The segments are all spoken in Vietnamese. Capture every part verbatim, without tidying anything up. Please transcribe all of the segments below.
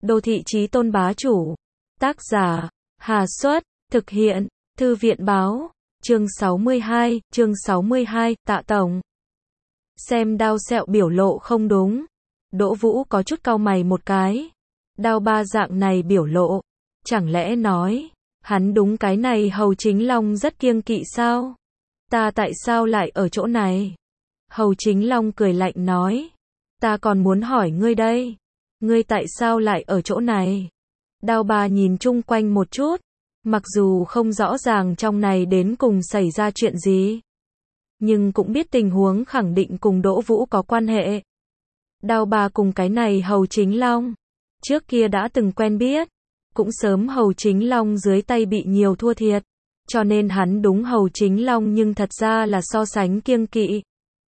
Đô thị chí tôn bá chủ. Tác giả, Hà Xuất, thực hiện, Thư viện báo, chương sáu mươi hai, chương sáu mươi hai, Tạ Tổng. Xem Đao Sẹo biểu lộ không đúng. Đỗ Vũ có chút cau mày một cái. Đao Ba dạng này biểu lộ, chẳng lẽ nói, hắn đúng cái này Hầu Chính Long rất kiêng kỵ sao? Ta tại sao lại ở chỗ này? Hầu Chính Long cười lạnh nói, ta còn muốn hỏi ngươi đây, ngươi tại sao lại ở chỗ này? Đao Ba nhìn chung quanh một chút, mặc dù không rõ ràng trong này đến cùng xảy ra chuyện gì, nhưng cũng biết tình huống khẳng định cùng Đỗ Vũ có quan hệ. Đao Ba cùng cái này Hầu Chính Long, trước kia đã từng quen biết, cũng sớm Hầu Chính Long dưới tay bị nhiều thua thiệt, cho nên hắn đúng Hầu Chính Long nhưng thật ra là so sánh kiêng kỵ.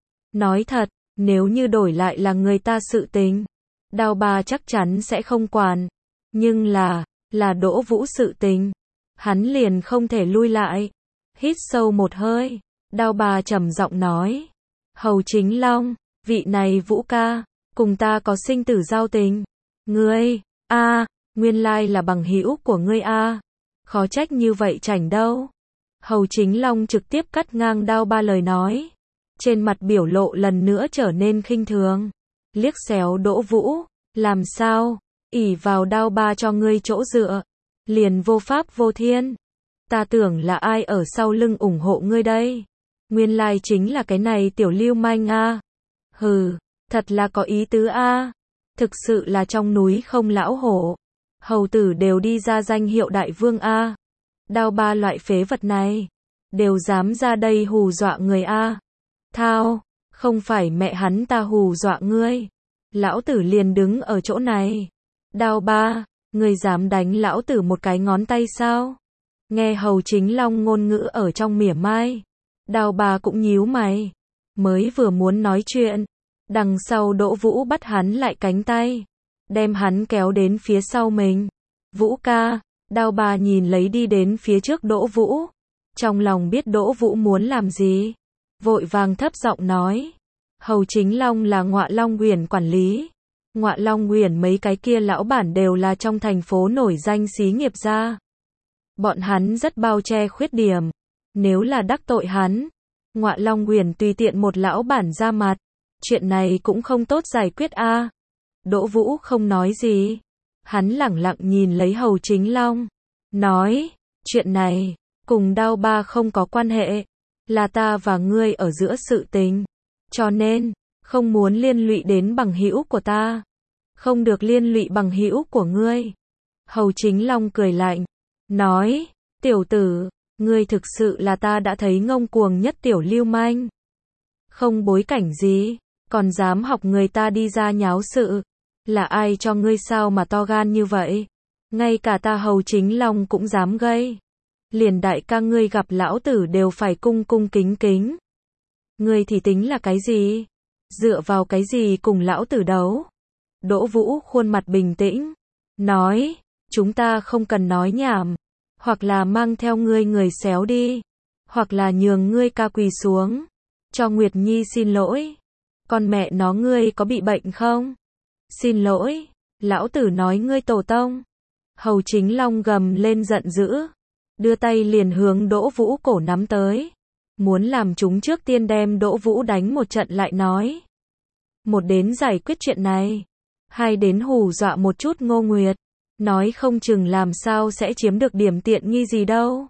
Nói thật, nếu như đổi lại là người ta sự tình, Đao Ba chắc chắn sẽ không quản, nhưng là, là Đỗ Vũ sự tình, hắn liền không thể lui lại. Hít sâu một hơi, Đao Ba trầm giọng nói, Hầu Chính Long, vị này Vũ ca, cùng ta có sinh tử giao tình. Ngươi, a, à, nguyên lai là bằng hữu của ngươi a, à. Khó trách như vậy chảnh đâu. Hầu Chính Long trực tiếp cắt ngang Đao Ba lời nói, trên mặt biểu lộ lần nữa trở nên khinh thường, liếc xéo Đỗ Vũ, làm sao, ỷ vào Đao Ba cho ngươi chỗ dựa, liền vô pháp vô thiên. Ta tưởng là ai ở sau lưng ủng hộ ngươi đây? Nguyên lai chính là cái này tiểu lưu manh a. À. Hừ, thật là có ý tứ a. À. Thực sự là trong núi không lão hổ, hầu tử đều đi ra danh hiệu đại vương a. À. Đao Ba loại phế vật này, đều dám ra đây hù dọa người a. À. Thao, không phải mẹ hắn ta hù dọa ngươi, lão tử liền đứng ở chỗ này. Đao Ba, ngươi dám đánh lão tử một cái ngón tay sao? Nghe Hầu Chính Long ngôn ngữ ở trong mỉa mai, Đao Ba cũng nhíu mày, mới vừa muốn nói chuyện, đằng sau Đỗ Vũ bắt hắn lại cánh tay, đem hắn kéo đến phía sau mình. Vũ ca, Đao Ba nhìn lấy đi đến phía trước Đỗ Vũ, trong lòng biết Đỗ Vũ muốn làm gì, vội vàng thấp giọng nói, Hầu Chính Long là Ngọa Long Uyển quản lý, Ngọa Long Uyển mấy cái kia lão bản đều là trong thành phố nổi danh xí nghiệp gia. Bọn hắn rất bao che khuyết điểm, nếu là đắc tội hắn, Ngọa Long Uyển tùy tiện một lão bản ra mặt, chuyện này cũng không tốt giải quyết a. À. Đỗ Vũ không nói gì, hắn lẳng lặng nhìn lấy Hầu Chính Long, nói, chuyện này cùng Đao Ba không có quan hệ, là ta và ngươi ở giữa sự tình, cho nên không muốn liên lụy đến bằng hữu của ta, không được liên lụy bằng hữu của ngươi. Hầu Chính Long cười lạnh, nói, tiểu tử, ngươi thực sự là ta đã thấy ngông cuồng nhất tiểu lưu manh. Không bối cảnh gì, còn dám học người ta đi ra nháo sự, là ai cho ngươi sao mà to gan như vậy? Ngay cả ta Hầu Chính Long cũng dám gây. Liền đại ca ngươi gặp lão tử đều phải cung cung kính kính. Ngươi thì tính là cái gì? Dựa vào cái gì cùng lão tử đấu? Đỗ Vũ khuôn mặt bình tĩnh, nói, chúng ta không cần nói nhảm, hoặc là mang theo ngươi người xéo đi, hoặc là nhường ngươi ca quỳ xuống, cho Nguyệt Nhi xin lỗi. Con mẹ nó ngươi có bị bệnh không? Xin lỗi, lão tử nói ngươi tổ tông. Hầu Chính Long gầm lên giận dữ, đưa tay liền hướng Đỗ Vũ cổ nắm tới, muốn làm chúng trước tiên đem Đỗ Vũ đánh một trận lại nói. Một đến giải quyết chuyện này, hai đến hù dọa một chút Ngô Nguyệt, nói không chừng làm sao sẽ chiếm được điểm tiện nghi gì đâu.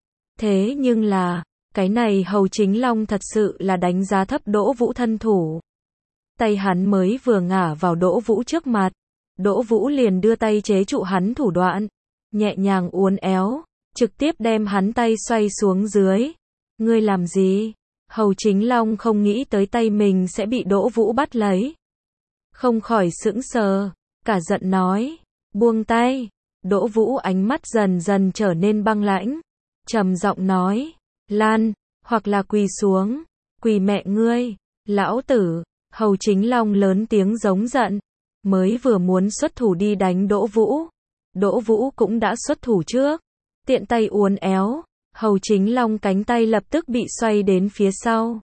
Thế nhưng là, cái này Hầu Chính Long thật sự là đánh giá thấp Đỗ Vũ thân thủ. Tay hắn mới vừa ngả vào Đỗ Vũ trước mặt, Đỗ Vũ liền đưa tay chế trụ hắn thủ đoạn, nhẹ nhàng uốn éo, trực tiếp đem hắn tay xoay xuống dưới. Ngươi làm gì? Hầu Chính Long không nghĩ tới tay mình sẽ bị Đỗ Vũ bắt lấy, không khỏi sững sờ, cả giận nói, buông tay. Đỗ Vũ ánh mắt dần dần trở nên băng lãnh, trầm giọng nói, Lan, hoặc là quỳ xuống. Quỳ mẹ ngươi, lão tử. Hầu Chính Long lớn tiếng giống giận, mới vừa muốn xuất thủ đi đánh Đỗ Vũ, Đỗ Vũ cũng đã xuất thủ trước, tiện tay uốn éo, Hầu Chính Long cánh tay lập tức bị xoay đến phía sau.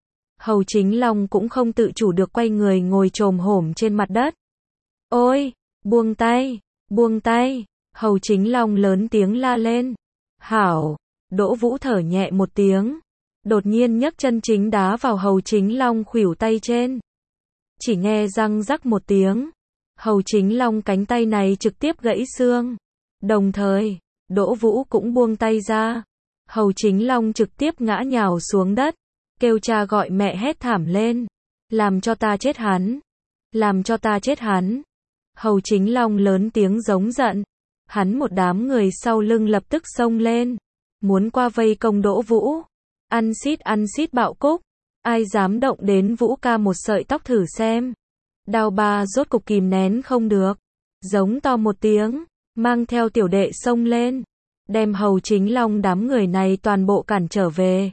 Hầu Chính Long cũng không tự chủ được quay người ngồi chồm hổm trên mặt đất. Ôi, buông tay, Buông tay, Hầu Chính Long lớn tiếng la lên. Hảo, Đỗ Vũ thở nhẹ một tiếng. Đột nhiên nhấc chân chính đá vào Hầu Chính Long khuỷu tay trên. Chỉ nghe răng rắc một tiếng. Hầu Chính Long cánh tay này trực tiếp gãy xương. Đồng thời, Đỗ Vũ cũng buông tay ra. Hầu Chính Long trực tiếp ngã nhào xuống đất. Kêu cha gọi mẹ hét thảm lên. Làm cho ta chết hắn. Làm cho ta chết hắn. Hầu Chính Long lớn tiếng giống giận. Hắn một đám người sau lưng lập tức xông lên. Muốn qua vây công Đỗ Vũ. Ăn xít ăn xít bạo cúc. Ai dám động đến Vũ ca một sợi tóc thử xem. Đao Ba rốt cục kìm nén không được. Giống to một tiếng. Mang theo tiểu đệ xông lên. Đem Hầu Chính Long đám người này toàn bộ cản trở về.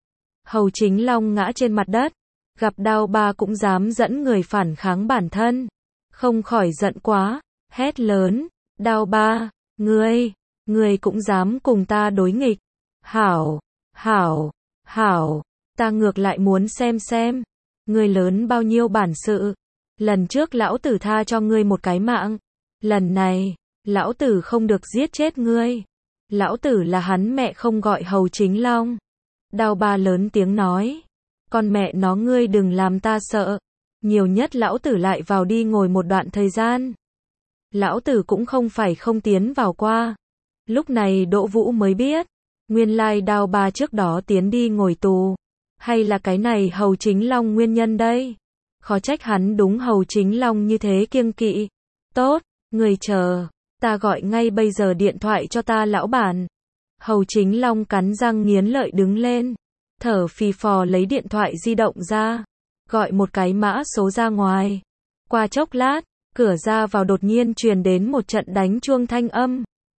Hầu Chính Long ngã trên mặt đất. Gặp Đao Ba cũng dám dẫn người phản kháng bản thân. Không khỏi giận quá. Hét lớn. Đao Ba, ngươi, ngươi cũng dám cùng ta đối nghịch. Hảo, hảo, hảo, ta ngược lại muốn xem xem. Ngươi lớn bao nhiêu bản sự. Lần trước lão tử tha cho ngươi một cái mạng. Lần này, lão tử không được giết chết ngươi. Lão tử là hắn mẹ không gọi Hầu Chính Long. Đao Ba lớn tiếng nói. Con mẹ nó ngươi đừng làm ta sợ. Nhiều nhất lão tử lại vào đi ngồi một đoạn thời gian. Lão tử cũng không phải không tiến vào qua. Lúc này Đỗ Vũ mới biết. Nguyên lai Đao Ba trước đó tiến đi ngồi tù. Hay là cái này Hầu Chính Long nguyên nhân đây. Khó trách hắn đúng Hầu Chính Long như thế kiêng kỵ. Tốt, người chờ. Ta gọi ngay bây giờ điện thoại cho ta lão bản. Hầu Chính Long cắn răng nghiến lợi đứng lên. Thở phì phò lấy điện thoại di động ra. Gọi một cái mã số ra ngoài. Qua chốc lát, cửa ra vào đột nhiên truyền đến một trận đánh chuông thanh âm.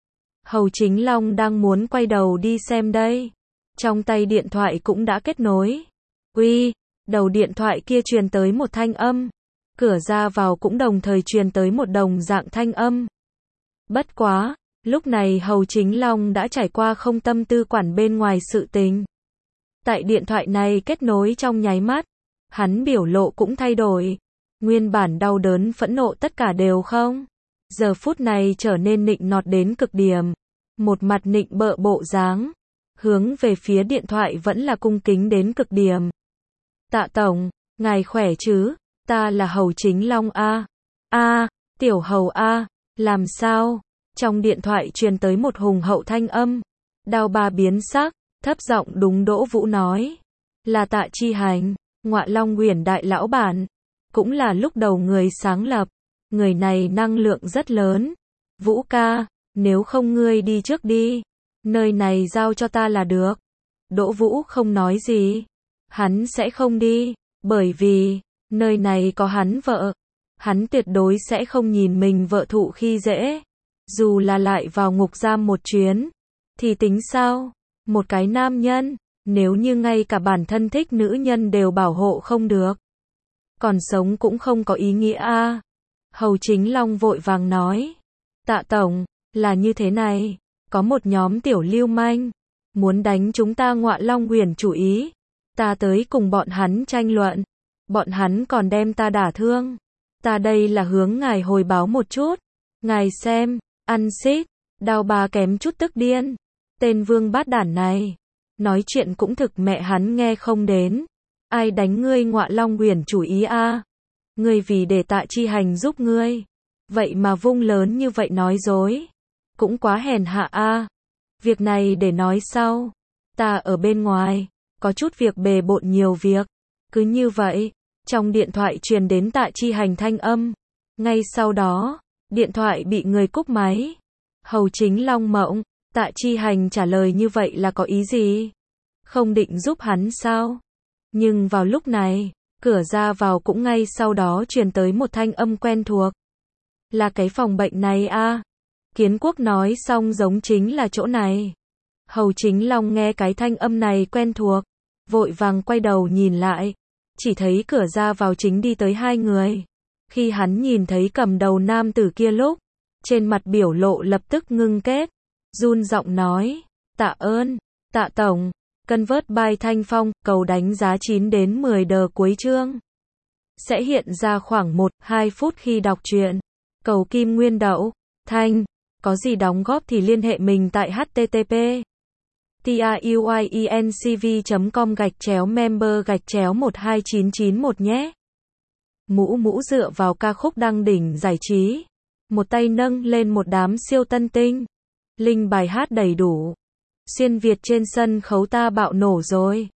Hầu Chính Long đang muốn quay đầu đi xem đây. Trong tay điện thoại cũng đã kết nối. Uy, đầu điện thoại kia truyền tới một thanh âm. Cửa ra vào cũng đồng thời truyền tới một đồng dạng thanh âm. Bất quá, lúc này Hầu Chính Long đã trải qua không tâm tư quản bên ngoài sự tình. Tại điện thoại này kết nối trong nháy mắt, hắn biểu lộ cũng thay đổi. Nguyên bản đau đớn phẫn nộ tất cả đều không. Giờ phút này trở nên nịnh nọt đến cực điểm. Một mặt nịnh bợ bộ dáng. Hướng về phía điện thoại vẫn là cung kính đến cực điểm. Tạ Tổng, ngài khỏe chứ? Ta là Hầu Chính Long A. A, tiểu Hầu A, làm sao? Trong điện thoại truyền tới một hùng hậu thanh âm. Đao Ba biến sắc, thấp giọng đúng Đỗ Vũ nói. Là Tạ Chi Hành, Ngọa Long Uyển đại lão bản. Cũng là lúc đầu người sáng lập. Người này năng lượng rất lớn. Vũ ca, nếu không ngươi đi trước đi. Nơi này giao cho ta là được. Đỗ Vũ không nói gì. Hắn sẽ không đi. Bởi vì, nơi này có hắn vợ. Hắn tuyệt đối sẽ không nhìn mình vợ thụ khi dễ. Dù là lại vào ngục giam một chuyến. Thì tính sao? Một cái nam nhân. Nếu như ngay cả bản thân thích nữ nhân đều bảo hộ không được. Còn sống cũng không có ý nghĩa a. À. Hầu Chính Long vội vàng nói. Tạ Tổng, là như thế này. Có một nhóm tiểu lưu manh. Muốn đánh chúng ta Ngọa Long Uyển chủ ý. Ta tới cùng bọn hắn tranh luận. Bọn hắn còn đem ta đả thương. Ta đây là hướng ngài hồi báo một chút. Ngài xem, ăn xít. Đao Ba kém chút tức điên. Tên vương bát đản này. Nói chuyện cũng thực mẹ hắn nghe không đến. Ai đánh ngươi Ngọa Long Uyển chủ ý a? À? Ngươi vì để Tạ Chi Hành giúp ngươi. Vậy mà vung lớn như vậy nói dối. Cũng quá hèn hạ a. À? Việc này để nói sau. Ta ở bên ngoài. Có chút việc bề bộn nhiều việc. Cứ như vậy. Trong điện thoại truyền đến Tạ Chi Hành thanh âm. Ngay sau đó. Điện thoại bị người cúp máy. Hầu Chính Long mộng. Tạ Chi Hành trả lời như vậy là có ý gì? Không định giúp hắn sao? Nhưng vào lúc này, cửa ra vào cũng ngay sau đó truyền tới một thanh âm quen thuộc. Là cái phòng bệnh này a. À? Kiến Quốc nói xong giống chính là chỗ này. Hầu Chính Long nghe cái thanh âm này quen thuộc. Vội vàng quay đầu nhìn lại. Chỉ thấy cửa ra vào chính đi tới hai người. Khi hắn nhìn thấy cầm đầu nam tử kia lúc. Trên mặt biểu lộ lập tức ngưng kết. Run giọng nói. Tạ ơn, Tạ Tổng. Cân vớt bài thanh phong, cầu đánh giá chín đến mười đờ cuối chương. Sẽ hiện ra khoảng một đến hai phút khi đọc truyện. Cầu kim nguyên đậu. Thanh, có gì đóng góp thì liên hệ mình tại h t t p truyencv chấm com gạch chéo member gạch chéo một hai chín chín một nhé. Mũ mũ dựa vào ca khúc đăng đỉnh giải trí. Một tay nâng lên một đám siêu tân tinh. Link bài hát đầy đủ. Xuyên Việt trên sân khấu ta bạo nổ rồi.